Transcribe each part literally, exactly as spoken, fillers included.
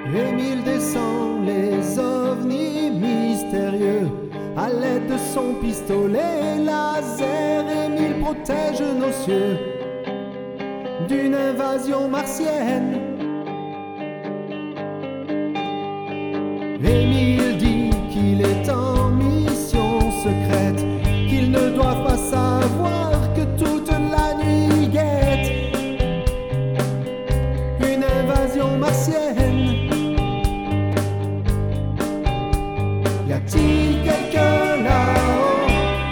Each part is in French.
Émile descend les ovnis mystérieux à l'aide de son pistolet laser. Émile protège nos cieux d'une invasion martienne. Émile dit qu'il est en mission secrète, qu'ils ne doivent pas savoir que toute la nuit guette une invasion martienne. Y a-t-il quelqu'un là-haut?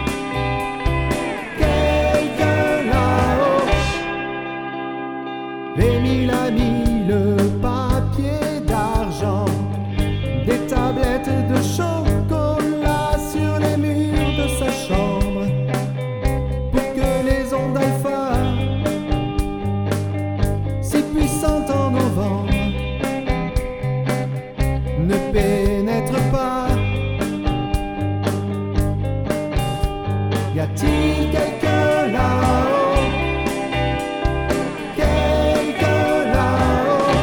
Quelqu'un là-haut? Émile a mis le papier d'argent, des tablettes de chocolat sur les murs de sa chambre, pour que les ondes alpha, si puissantes en novembre, ne pénètrent pas. Y a-t-il quelqu'un là-haut? Quelqu'un là-haut?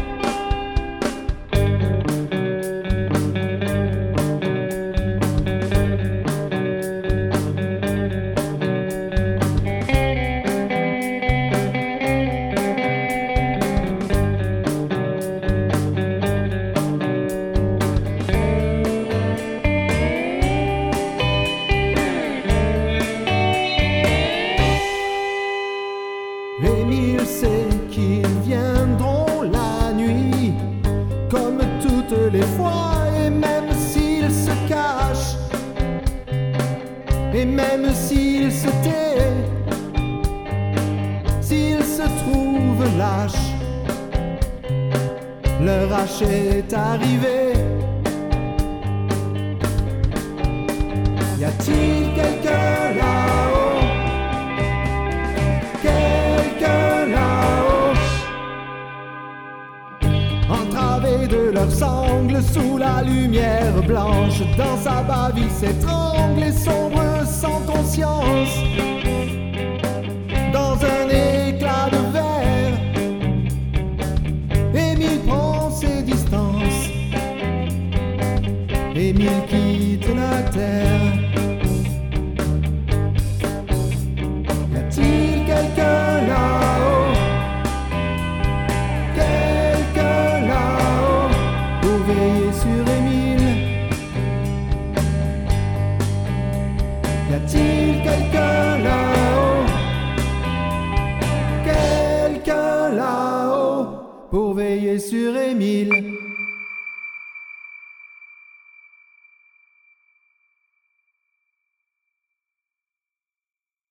Émile sait qu'ils viendront la nuit, comme toutes les fois, et même s'ils se cachent, et même s'ils se taisent, s'ils se trouvent lâches, leur hache est arrivée. Y a-t-il quelqu'un là-haut? Entravés de leurs sangles sous la lumière blanche, dans sa bave il s'étrangle et sombre sans conscience, dans un éclat de verre. Émile prend ses distances, Émile quitte la terre. Y a-t-il quelqu'un là-haut? Quelqu'un là-haut pour veiller sur Émile? Y a-t-il quelqu'un là-haut? Quelqu'un là-haut pour veiller sur Émile?